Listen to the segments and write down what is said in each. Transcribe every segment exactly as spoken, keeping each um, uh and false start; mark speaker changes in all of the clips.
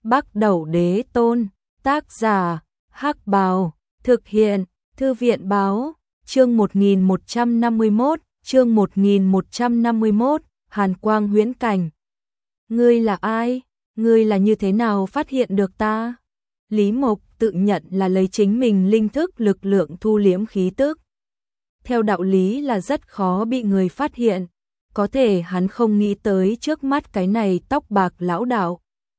Speaker 1: Bắc Đẩu Đế Tôn, tác giả, Hắc Bào, thực hiện, Thư viện báo, chương một nghìn một trăm năm mươi mốt, chương một nghìn một trăm năm mươi mốt, Hàn Quang huyễn cảnh. Ngươi là ai? Ngươi là như thế nào phát hiện được ta? Lý Mộc tự nhận là lấy chính mình linh thức lực lượng thu liễm khí tức. Theo đạo lý là rất khó bị người phát hiện, có thể hắn không nghĩ tới trước mắt cái này tóc bạc lão đạo.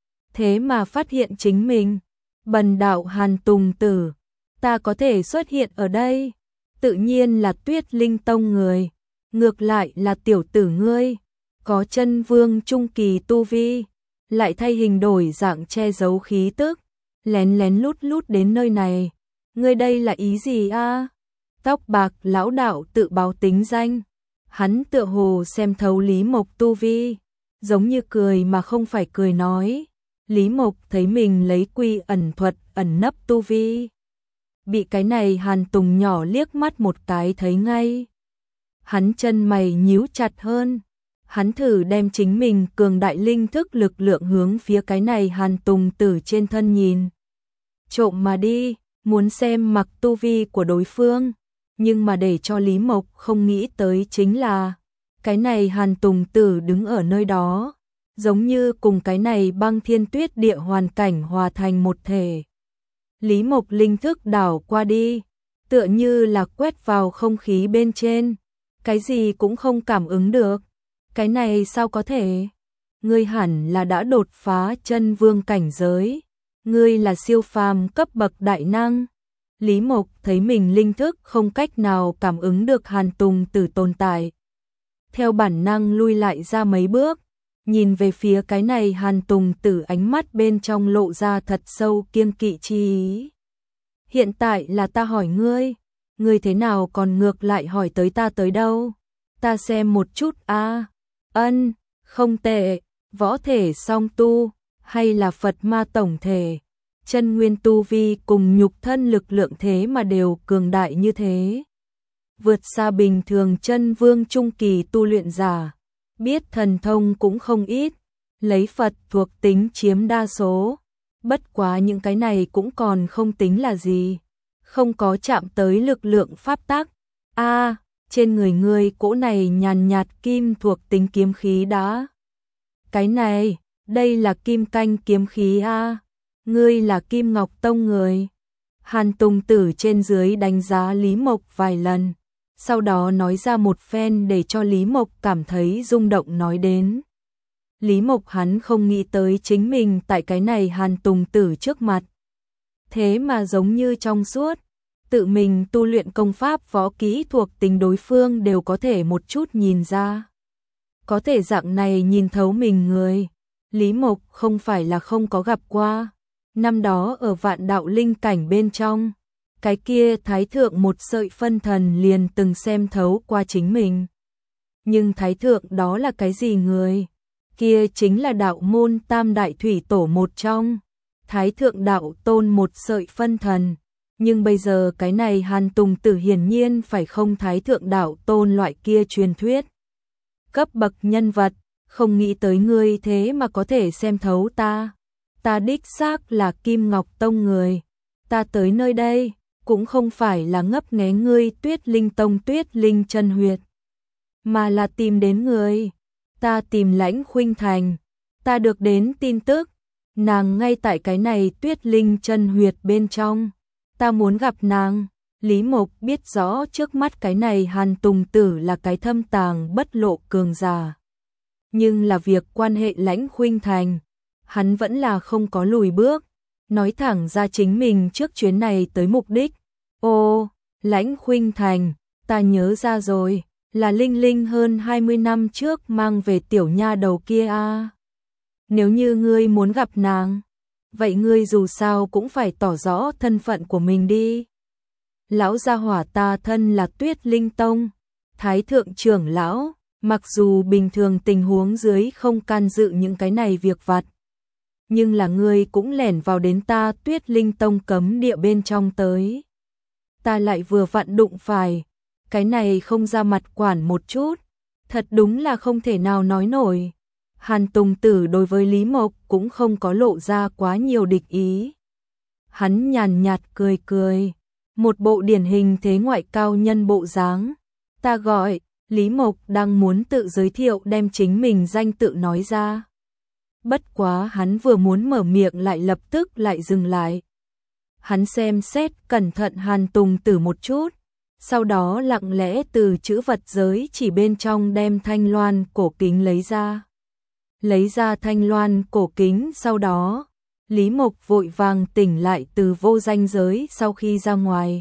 Speaker 1: Thế mà phát hiện chính mình, bần đạo Hàn Tùng Tử, ta có thể xuất hiện ở đây, tự nhiên là Tuyết Linh Tông người, ngược lại là tiểu tử ngươi, có chân vương trung kỳ tu vi, lại thay hình đổi dạng che giấu khí tức, lén lén lút lút đến nơi này, ngươi đây là ý gì a? Tóc bạc lão đạo tự báo tính danh, hắn tựa hồ xem thấu Lý Mộc tu vi, giống như cười mà không phải cười nói. Lý Mộc thấy mình lấy quy ẩn thuật ẩn nấp tu vi, bị cái này Hàn Tùng nhỏ liếc mắt một cái thấy ngay. Hắn chân mày nhíu chặt hơn, hắn thử đem chính mình cường đại linh thức lực lượng hướng phía cái này Hàn Tùng Tử trên thân nhìn. Trộm mà đi, muốn xem mặc tu vi của đối phương, nhưng mà để cho Lý Mộc không nghĩ tới chính là cái này Hàn Tùng Tử đứng ở nơi đó, giống như cùng cái này băng thiên tuyết địa hoàn cảnh hòa thành một thể. Lý Mộc linh thức đảo qua đi, tựa như là quét vào không khí bên trên, cái gì cũng không cảm ứng được. Cái này sao có thể? Ngươi hẳn là đã đột phá chân vương cảnh giới, ngươi là siêu phàm cấp bậc đại năng. Lý Mộc thấy mình linh thức không cách nào cảm ứng được Hàn Tùng Tử tồn tại, theo bản năng lui lại ra mấy bước, nhìn về phía cái này Hàn Tùng Tử, ánh mắt bên trong lộ ra thật sâu kiêng kỵ chi ý. Hiện tại là ta hỏi ngươi, ngươi thế nào còn ngược lại hỏi tới ta tới đâu? Ta xem một chút a. Ân, không tệ, võ thể song tu, hay là Phật ma tổng thể, chân nguyên tu vi cùng nhục thân lực lượng thế mà đều cường đại như thế. Vượt xa bình thường chân vương trung kỳ tu luyện giả, biết thần thông cũng không ít, lấy Phật thuộc tính chiếm đa số. Bất quá những cái này cũng còn không tính là gì, không có chạm tới lực lượng pháp tắc. A, trên người ngươi cỗ này nhàn nhạt kim thuộc tính kiếm khí đã. Cái này, đây là kim canh kiếm khí a. Ngươi là Kim Ngọc Tông người. Hàn Tùng Tử trên dưới đánh giá Lý Mộc vài lần, sau đó nói ra một phen để cho Lý Mộc cảm thấy rung động nói đến. Lý Mộc hắn không nghĩ tới chính mình tại cái này Hàn Tùng Tử trước mặt, thế mà giống như trong suốt, tự mình tu luyện công pháp võ kỹ thuộc tính đối phương đều có thể một chút nhìn ra. Có thể dạng này nhìn thấu mình người, Lý Mộc không phải là không có gặp qua. Năm đó ở Vạn Đạo Linh cảnh bên trong, cái kia Thái Thượng một sợi phân thần liền từng xem thấu qua chính mình. Nhưng Thái Thượng đó là cái gì người? Kia chính là đạo môn Tam Đại Thủy Tổ một trong, Thái Thượng đạo tôn một sợi phân thần. Nhưng bây giờ cái này Hàn Tùng Tử hiển nhiên phải không Thái Thượng đạo tôn loại kia truyền thuyết cấp bậc nhân vật, không nghĩ tới ngươi thế mà có thể xem thấu ta. Ta đích xác là Kim Ngọc Tông người, ta tới nơi đây cũng không phải là ngấp nghé ngươi Tuyết Linh Tông Tuyết Linh chân huyệt, mà là tìm đến người. Ta tìm Lãnh Khuynh Thành, ta được đến tin tức, nàng ngay tại cái này Tuyết Linh chân huyệt bên trong, ta muốn gặp nàng. Lý Mộc biết rõ trước mắt cái này Hàn Tùng Tử là cái thâm tàng bất lộ cường giả, nhưng là việc quan hệ Lãnh Khuynh Thành, hắn vẫn là không có lùi bước, nói thẳng ra chính mình trước chuyến này tới mục đích. Ô, Lãnh Khuynh Thành, ta nhớ ra rồi, là Linh Linh hơn hai mươi năm trước mang về tiểu nha đầu kia a. Nếu như ngươi muốn gặp nàng, vậy ngươi dù sao cũng phải tỏ rõ thân phận của mình đi. Lão gia hỏa ta thân là Tuyết Linh Tông, Thái Thượng trưởng lão, mặc dù bình thường tình huống dưới không can dự những cái này việc vặt, nhưng là ngươi cũng lẻn vào đến ta Tuyết Linh Tông cấm địa bên trong tới. Ta lại vừa vặn đụng phải, cái này không ra mặt quản một chút, thật đúng là không thể nào nói nổi. Hàn Tùng Tử đối với Lý Mộc cũng không có lộ ra quá nhiều địch ý. Hắn nhàn nhạt cười cười, một bộ điển hình thế ngoại cao nhân bộ dáng. Ta gọi, Lý Mộc đang muốn tự giới thiệu đem chính mình danh tự nói ra. Bất quá hắn vừa muốn mở miệng lại lập tức lại dừng lại. Hắn xem xét cẩn thận Hàn Tùng Tử một chút, sau đó lặng lẽ từ chữ vật giới chỉ bên trong đem thanh loan cổ kính lấy ra. Lấy ra thanh loan cổ kính sau đó, Lý Mộc vội vàng tỉnh lại từ vô danh giới sau khi ra ngoài.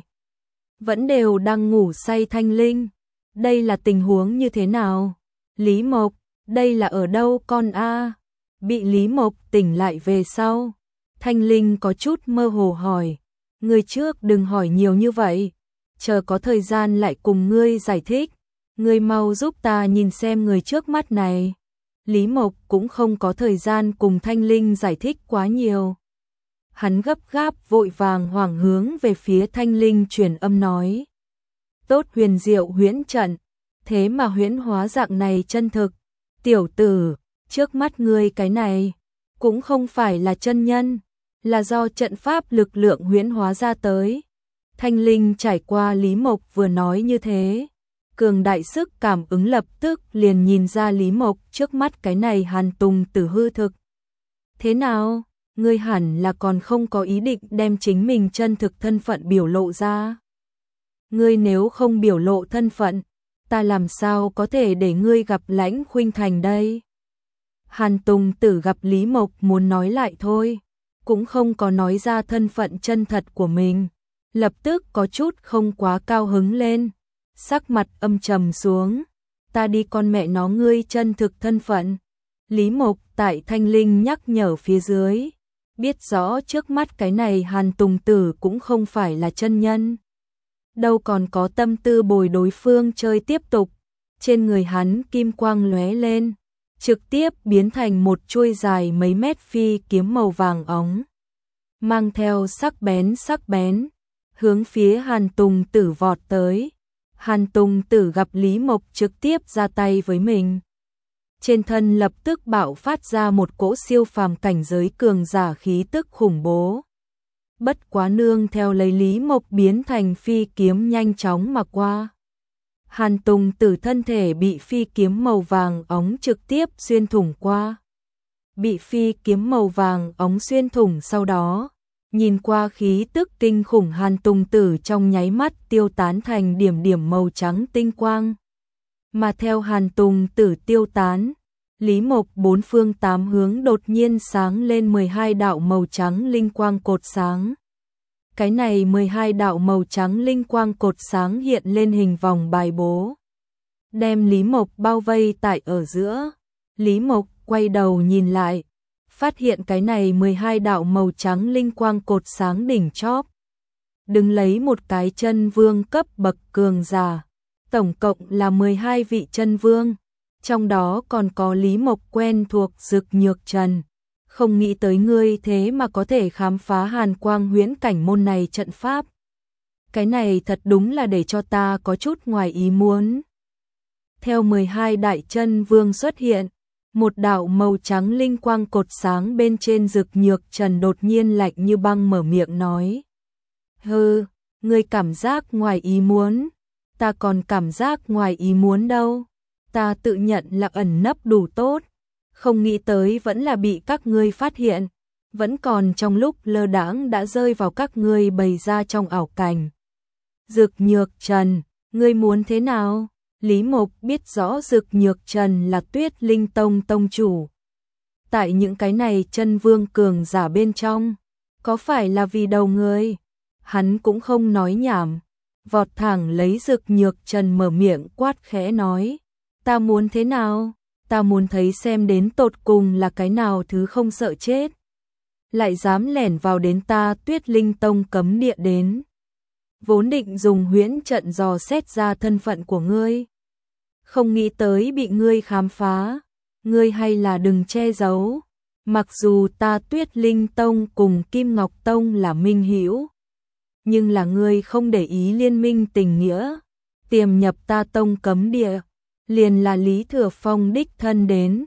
Speaker 1: Vẫn đều đang ngủ say Thanh Linh. Đây là tình huống như thế nào? Lý Mộc, đây là ở đâu con a? Bị Lý Mộc tỉnh lại về sau. Thanh Linh có chút mơ hồ hỏi. Ngươi trước đừng hỏi nhiều như vậy. Chờ có thời gian lại cùng ngươi giải thích. Ngươi mau giúp ta nhìn xem người trước mắt này. Lý Mộc cũng không có thời gian cùng Thanh Linh giải thích quá nhiều. Hắn gấp gáp vội vàng hoảng hướng về phía Thanh Linh truyền âm nói. Tốt huyền diệu huyễn trận, thế mà huyễn hóa dạng này chân thực. Tiểu tử, trước mắt ngươi cái này, cũng không phải là chân nhân, là do trận pháp lực lượng huyễn hóa ra tới. Thanh Linh trải qua Lý Mộc vừa nói như thế. Cường đại sức cảm ứng lập tức liền nhìn ra Lý Mộc trước mắt cái này Hàn Tùng Tử hư thực. Thế nào, ngươi hẳn là còn không có ý định đem chính mình chân thực thân phận biểu lộ ra. Ngươi nếu không biểu lộ thân phận, ta làm sao có thể để ngươi gặp Lãnh Khuynh Thành đây? Hàn Tùng Tử gặp Lý Mộc muốn nói lại thôi, cũng không có nói ra thân phận chân thật của mình, lập tức có chút không quá cao hứng lên. Sắc mặt âm trầm xuống, ta đi con mẹ nó ngươi chân thực thân phận. Lý Mộc tại Thanh Linh nhắc nhở phía dưới, biết rõ trước mắt cái này Hàn Tùng Tử cũng không phải là chân nhân. Đâu còn có tâm tư bồi đối phương chơi tiếp tục, trên người hắn kim quang lóe lên, trực tiếp biến thành một chuôi dài mấy mét phi kiếm màu vàng óng. Mang theo sắc bén sắc bén, hướng phía Hàn Tùng Tử vọt tới. Hàn Tùng Tử gặp Lý Mộc trực tiếp ra tay với mình. Trên thân lập tức bạo phát ra một cỗ siêu phàm cảnh giới cường giả khí tức khủng bố. Bất quá nương theo lấy Lý Mộc biến thành phi kiếm nhanh chóng mà qua. Hàn Tùng Tử thân thể bị phi kiếm màu vàng óng trực tiếp xuyên thủng qua. Bị phi kiếm màu vàng óng xuyên thủng sau đó, nhìn qua khí tức kinh khủng Hàn Tùng Tử trong nháy mắt tiêu tán thành điểm điểm màu trắng tinh quang. Mà theo Hàn Tùng Tử tiêu tán, Lý Mộc bốn phương tám hướng đột nhiên sáng lên mười hai đạo màu trắng linh quang cột sáng. Cái này mười hai đạo màu trắng linh quang cột sáng hiện lên hình vòng bài bố, đem Lý Mộc bao vây tại ở giữa. Lý Mộc quay đầu nhìn lại, phát hiện cái này mười hai đạo màu trắng linh quang cột sáng đỉnh chóp đứng lấy một cái chân vương cấp bậc cường giả, tổng cộng là mười hai vị chân vương, trong đó còn có Lý Mộc quen thuộc Dực Nhược Trần. Không nghĩ tới ngươi thế mà có thể khám phá Hàn Quang huyễn cảnh môn này trận pháp. Cái này thật đúng là để cho ta có chút ngoài ý muốn. Theo mười hai đại chân vương xuất hiện, một đạo màu trắng linh quang cột sáng bên trên Dực Nhược Trần đột nhiên lạnh như băng mở miệng nói. Hừ, ngươi cảm giác ngoài ý muốn, ta còn cảm giác ngoài ý muốn đâu. Ta tự nhận là ẩn nấp đủ tốt, không nghĩ tới vẫn là bị các ngươi phát hiện, vẫn còn trong lúc lơ đãng đã rơi vào các ngươi bày ra trong ảo cảnh. Dực Nhược Trần, ngươi muốn thế nào? Lý Mộc biết rõ Dực Nhược Trần là Tuyết Linh Tông tông chủ. Tại những cái này chân vương cường giả bên trong, có phải là vì đầu ngươi? Hắn cũng không nói nhảm, vọt thẳng lấy Dực Nhược Trần mở miệng quát khẽ nói. Ta muốn thế nào? Ta muốn thấy xem đến tột cùng là cái nào thứ không sợ chết, lại dám lẻn vào đến ta Tuyết Linh Tông cấm địa đến. Vốn định dùng huyễn trận dò xét ra thân phận của ngươi, không nghĩ tới bị ngươi khám phá. Ngươi hay là đừng che giấu, mặc dù ta Tuyết Linh Tông cùng Kim Ngọc Tông là minh hữu, nhưng là ngươi không để ý liên minh tình nghĩa, tiềm nhập ta tông cấm địa, liền là Lý Thừa Phong đích thân đến.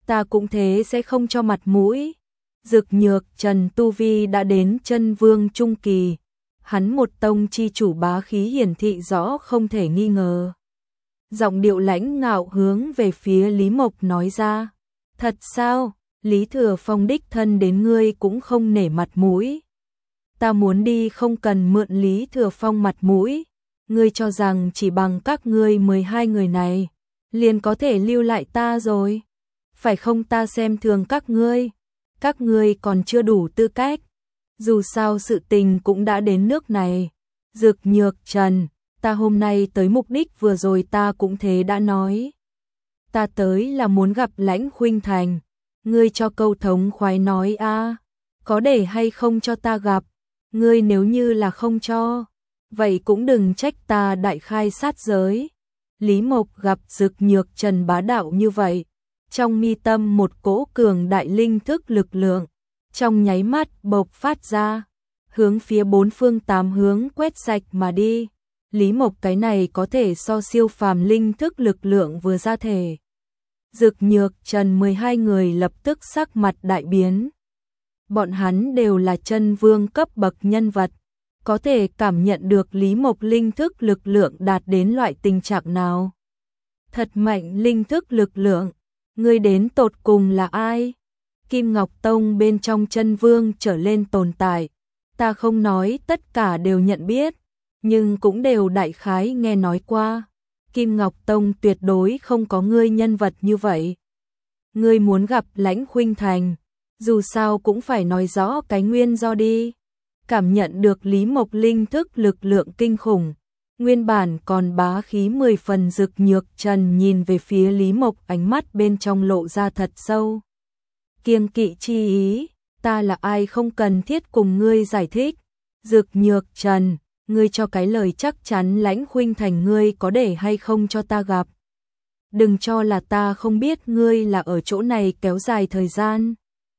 Speaker 1: ta cũng thế sẽ không cho mặt mũi. Dực Nhược Trần tu vi đã đến chân vương trung kỳ, hắn một tông chi chủ bá khí hiển thị rõ không thể nghi ngờ. Giọng điệu lãnh ngạo hướng về phía Lý Mộc nói ra, thật sao, Lý Thừa Phong đích thân đến ngươi cũng không nể mặt mũi. Ta muốn đi không cần mượn Lý Thừa Phong mặt mũi, ngươi cho rằng chỉ bằng các ngươi mười hai người này, liền có thể lưu lại ta rồi. Phải không, ta xem thường các ngươi, các ngươi còn chưa đủ tư cách. Dù sao sự tình cũng đã đến nước này. Dực Nhược Trần, ta hôm nay tới mục đích vừa rồi ta cũng thế đã nói. Ta tới là muốn gặp Lãnh Khuynh Thành. Ngươi cho câu thống khoái nói a, có để hay không cho ta gặp? Ngươi nếu như là không cho, vậy cũng đừng trách ta đại khai sát giới. Lý Mộc gặp Dực Nhược Trần bá đạo như vậy, trong mi tâm một cỗ cường đại linh thức lực lượng, trong nháy mắt bộc phát ra, hướng phía bốn phương tám hướng quét sạch mà đi. Lý Mộc cái này có thể so siêu phàm linh thức lực lượng vừa ra thể. Dực Nhược Trần mười hai người lập tức sắc mặt đại biến. Bọn hắn đều là chân vương cấp bậc nhân vật, có thể cảm nhận được Lý Mộc linh thức lực lượng đạt đến loại tình trạng nào. Thật mạnh linh thức lực lượng, ngươi đến tột cùng là ai? Kim Ngọc Tông bên trong chân vương trở lên tồn tại, ta không nói tất cả đều nhận biết, nhưng cũng đều đại khái nghe nói qua. Kim Ngọc Tông tuyệt đối không có ngươi nhân vật như vậy. Ngươi muốn gặp Lãnh Khuynh Thành, dù sao cũng phải nói rõ cái nguyên do đi. Cảm nhận được Lý Mộc linh thức lực lượng kinh khủng, nguyên bản còn bá khí mười phần Dực Nhược Trần nhìn về phía Lý Mộc, ánh mắt bên trong lộ ra thật sâu. Kiêng kỵ chi ý, ta là ai không cần thiết cùng ngươi giải thích. Dực Nhược Trần, ngươi cho cái lời chắc chắn Lãnh Khuynh Thành ngươi có để hay không cho ta gặp. Đừng cho là ta không biết ngươi là ở chỗ này kéo dài thời gian.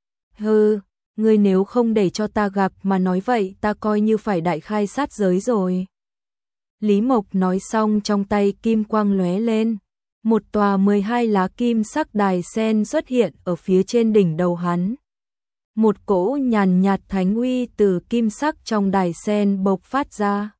Speaker 1: Hừ, ngươi nếu không để cho ta gặp mà nói vậy ta coi như phải đại khai sát giới rồi. Lý Mộc nói xong trong tay kim quang lóe lên, một tòa mười hai lá kim sắc đài sen xuất hiện ở phía trên đỉnh đầu hắn. Một cỗ nhàn nhạt thánh uy từ kim sắc trong đài sen bộc phát ra,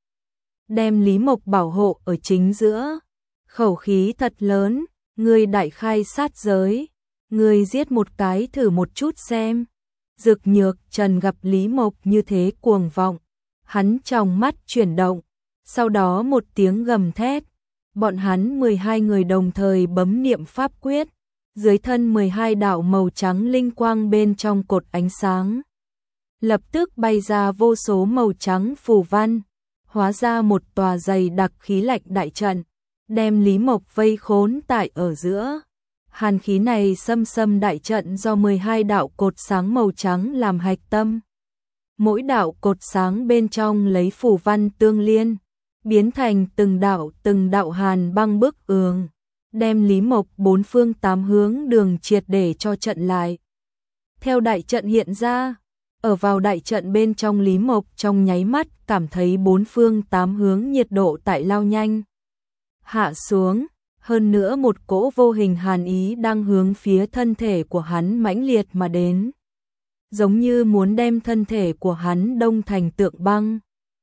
Speaker 1: đem Lý Mộc bảo hộ ở chính giữa. Khẩu khí thật lớn, ngươi đại khai sát giới, ngươi giết một cái thử một chút xem. Dực Nhược Trần gặp Lý Mộc như thế cuồng vọng, hắn trong mắt chuyển động, sau đó một tiếng gầm thét, bọn hắn mười hai người đồng thời bấm niệm pháp quyết, dưới thân mười hai đạo màu trắng linh quang bên trong cột ánh sáng, lập tức bay ra vô số màu trắng phù văn, hóa ra một tòa dày đặc khí lạnh đại trận, đem Lý Mộc vây khốn tại ở giữa. Hàn khí này xâm xâm đại trận do mười hai đạo cột sáng màu trắng làm hạch tâm. Mỗi đạo cột sáng bên trong lấy phù văn tương liên, biến thành từng đạo từng đạo hàn băng bức ường, đem Lý Mộc bốn phương tám hướng đường triệt để cho trận lại. Theo đại trận hiện ra, ở vào đại trận bên trong Lý Mộc trong nháy mắt cảm thấy bốn phương tám hướng nhiệt độ tại lao nhanh hạ xuống. Hơn nữa một cỗ vô hình hàn ý đang hướng phía thân thể của hắn mãnh liệt mà đến, giống như muốn đem thân thể của hắn đông thành tượng băng.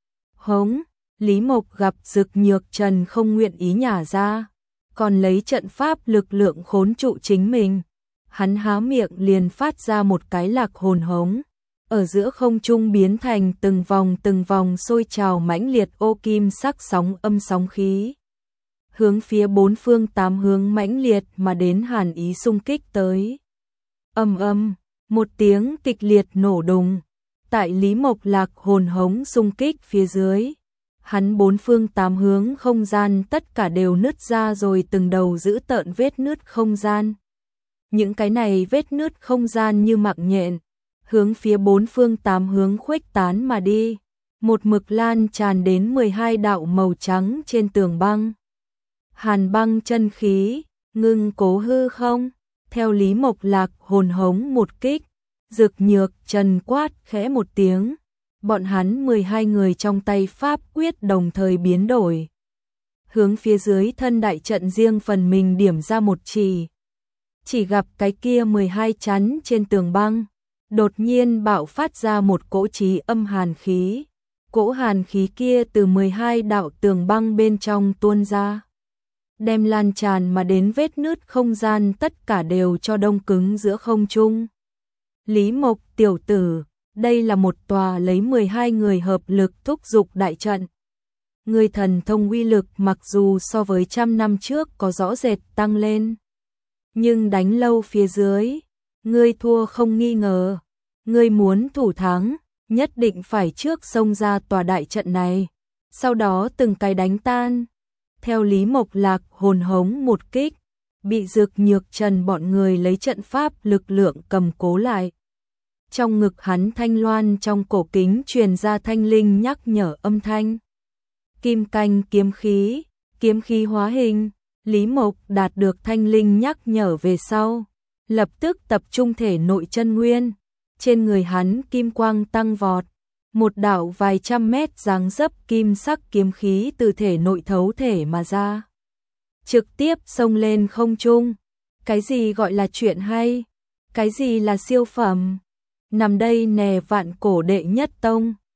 Speaker 1: Hống, Lý Mộc gặp Dực Nhược Trần không nguyện ý nhả ra, còn lấy trận pháp lực lượng khốn trụ chính mình. Hắn há miệng liền phát ra một cái lạc hồn hống, ở giữa không trung biến thành từng vòng từng vòng sôi trào mãnh liệt ô kim sắc sóng âm sóng khí, hướng phía bốn phương tám hướng mãnh liệt mà đến hàn ý xung kích tới. Âm âm, một tiếng kịch liệt nổ đùng, tại Lý Mộc lạc hồn hống xung kích phía dưới, hắn bốn phương tám hướng không gian tất cả đều nứt ra rồi từng đầu giữ tợn vết nứt không gian. Những cái này vết nứt không gian như mạng nhện, hướng phía bốn phương tám hướng khuếch tán mà đi, một mực lan tràn đến mười hai đạo màu trắng trên tường băng. Hàn băng chân khí, ngưng cố hư không, theo Lý Mộc lạc hồn hống một kích, Dực Nhược Trần quát khẽ một tiếng, bọn hắn mười hai người trong tay pháp quyết đồng thời biến đổi, hướng phía dưới thân đại trận riêng phần mình điểm ra một chỉ. chỉ gặp cái kia mười hai chắn trên tường băng, đột nhiên bạo phát ra một cỗ chí âm hàn khí. Cỗ hàn khí kia từ mười hai đạo tường băng bên trong tuôn ra, đem lan tràn mà đến vết nứt không gian tất cả đều cho đông cứng giữa không trung. Lý Mộc tiểu tử, đây là một tòa lấy mười hai người hợp lực thúc dục đại trận. Người thần thông uy lực mặc dù so với trăm năm trước có rõ rệt tăng lên, nhưng đánh lâu phía dưới, ngươi thua không nghi ngờ. Ngươi muốn thủ thắng, nhất định phải trước xông ra tòa đại trận này, sau đó từng cái đánh tan. Theo Lý Mộc Lạc hồn hống một kích, bị Dực Nhược Trần bọn người lấy trận pháp lực lượng cầm cố lại. Trong ngực hắn thanh loan trong cổ kính truyền ra thanh linh nhắc nhở âm thanh. Kim canh kiếm khí, kiếm khí hóa hình, Lý Mộc đạt được thanh linh nhắc nhở về sau, lập tức tập trung thể nội chân nguyên, trên người hắn kim quang tăng vọt, một đạo vài trăm mét dáng dấp kim sắc kiếm khí từ thể nội thấu thể mà ra, trực tiếp xông lên không trung. Cái gì gọi là chuyện hay? Cái gì là siêu phẩm? Nằm đây nè vạn cổ đệ nhất tông.